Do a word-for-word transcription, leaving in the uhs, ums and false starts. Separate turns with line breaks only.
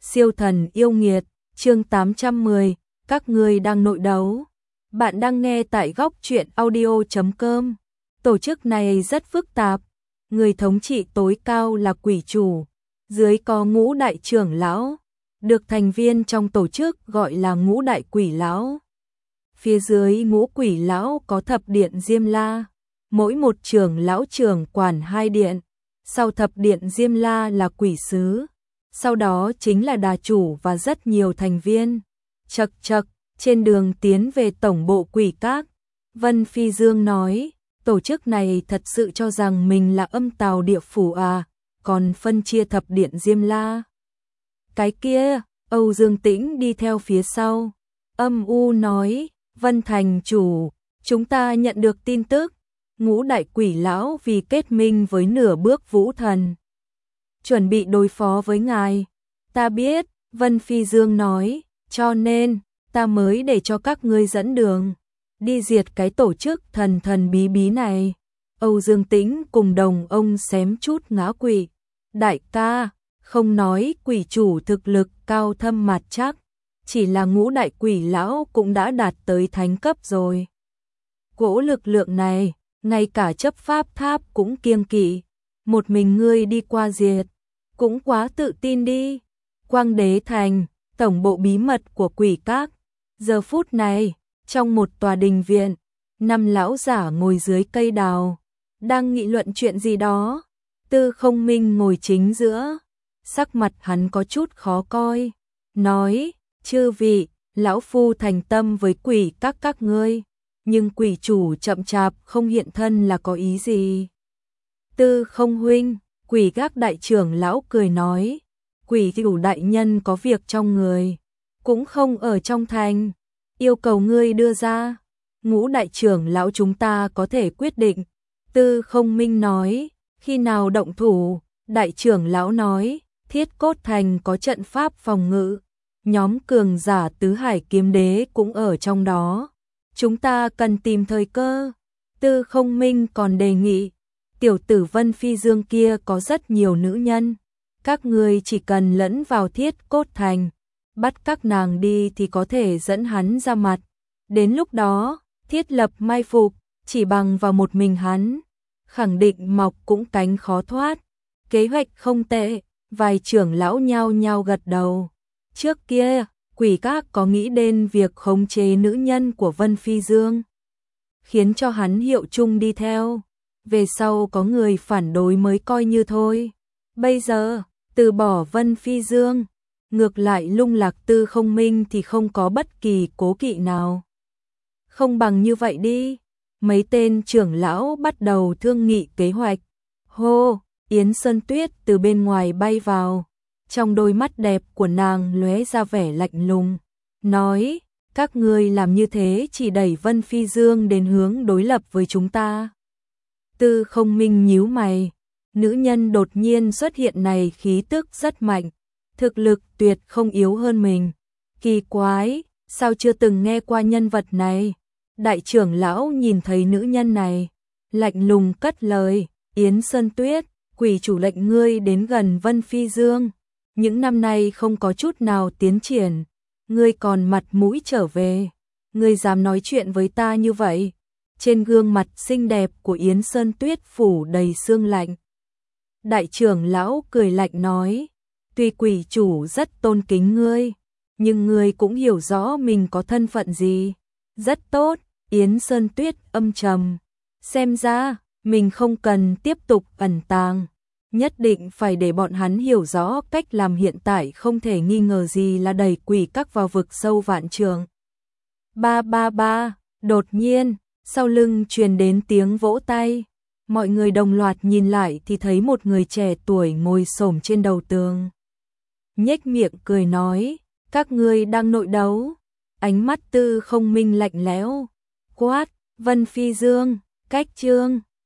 Siêu thần yêu nghiệt, chương tám trăm mười, các ngươi đang nội đấu. Bạn đang nghe tại góc truyện audio chấm com. Tổ chức này rất phức tạp, người thống trị tối cao là quỷ chủ, dưới có ngũ đại trưởng lão, được thành viên trong tổ chức gọi là ngũ đại quỷ lão. Phía dưới ngũ quỷ lão có thập điện Diêm La, mỗi một trưởng lão trưởng quản hai điện, sau thập điện Diêm La là quỷ sứ, sau đó chính là đà chủ và rất nhiều thành viên. Chậc chậc, trên đường tiến về tổng bộ quỷ các, Vân Phi Dương nói, tổ chức này thật sự cho rằng mình là âm tào địa phủ à, còn phân chia thập điện Diêm La. Cái kia, Âu Dương Tĩnh đi theo phía sau, âm u nói, Vân thành chủ, chúng ta nhận được tin tức, ngũ đại quỷ lão vì kết minh với nửa bước vũ thần, chuẩn bị đối phó với ngài. Ta biết, Vân Phi Dương nói, cho nên, ta mới để cho các ngươi dẫn đường, đi diệt cái tổ chức thần thần bí bí này. Âu Dương Tĩnh cùng đồng ông xém chút ngã quỵ. Đại ca, không nói quỷ chủ thực lực cao thâm mặt chắc, chỉ là ngũ đại quỷ lão cũng đã đạt tới thánh cấp rồi. Cỗ lực lượng này, ngay cả chấp pháp tháp cũng kiêng kỵ, một mình ngươi đi qua diệt, cũng quá tự tin đi. Quang Đế Thành, tổng bộ bí mật của quỷ các. Giờ phút này, trong một tòa đình viện, năm lão giả ngồi dưới cây đào, đang nghị luận chuyện gì đó. Tư Không Minh ngồi chính giữa, sắc mặt hắn có chút khó coi, nói, chư vị, lão phu thành tâm với quỷ các các ngươi, nhưng quỷ chủ chậm chạp không hiện thân là có ý gì? Tư Không huynh, quỷ các đại trưởng lão cười nói, quỷ chủ đại nhân có việc trong người, cũng không ở trong thành, yêu cầu ngươi đưa ra, ngũ đại trưởng lão chúng ta có thể quyết định. Tư Không Minh nói, khi nào động thủ? Đại trưởng lão nói, Thiết Cốt Thành có trận pháp phòng ngự, nhóm cường giả tứ hải kiếm đế cũng ở trong đó, chúng ta cần tìm thời cơ. Tư Không Minh còn đề nghị, tiểu tử Vân Phi Dương kia có rất nhiều nữ nhân, các ngươi chỉ cần lẫn vào Thiết Cốt Thành, bắt các nàng đi thì có thể dẫn hắn ra mặt, đến lúc đó, thiết lập mai phục, chỉ bằng vào một mình hắn, khẳng định mọc cũng cánh khó thoát. Kế hoạch không tệ, vài trưởng lão nhao nhao gật đầu. Trước kia, quỷ các có nghĩ đến việc khống chế nữ nhân của Vân Phi Dương, khiến cho hắn hiệu chung đi theo, về sau có người phản đối mới coi như thôi. Bây giờ, từ bỏ Vân Phi Dương, ngược lại lung lạc Tư Không Minh thì không có bất kỳ cố kỵ nào. Không bằng như vậy đi, mấy tên trưởng lão bắt đầu thương nghị kế hoạch. Hô, Yến Sơn Tuyết từ bên ngoài bay vào, trong đôi mắt đẹp của nàng lóe ra vẻ lạnh lùng, nói, các ngươi làm như thế chỉ đẩy Vân Phi Dương đến hướng đối lập với chúng ta. Tư Không Minh nhíu mày, nữ nhân đột nhiên xuất hiện này khí tức rất mạnh, thực lực tuyệt không yếu hơn mình. Kỳ quái, sao chưa từng nghe qua nhân vật này? Đại trưởng lão nhìn thấy nữ nhân này, lạnh lùng cất lời, Yến Sơn Tuyết, quỷ chủ lệnh ngươi đến gần Vân Phi Dương, những năm nay không có chút nào tiến triển, ngươi còn mặt mũi trở về, ngươi dám nói chuyện với ta như vậy? Trên gương mặt xinh đẹp của Yến Sơn Tuyết phủ đầy sương lạnh. Đại trưởng lão cười lạnh nói, tuy quỷ chủ rất tôn kính ngươi, nhưng ngươi cũng hiểu rõ mình có thân phận gì. Rất tốt, Yến Sơn Tuyết âm trầm, xem ra mình không cần tiếp tục ẩn tàng, nhất định phải để bọn hắn hiểu rõ cách làm hiện tại không thể nghi ngờ gì là đẩy quỷ các vào vực sâu vạn trượng. Ba ba ba, đột nhiên, sau lưng truyền đến tiếng vỗ tay, mọi người đồng loạt nhìn lại thì thấy một người trẻ tuổi ngồi xổm trên đầu tường. Nhếch miệng cười nói, các ngươi đang nội đấu. Ánh mắt Tư Không Minh lạnh lẽo, quát, Vân Phi Dương, cách chương.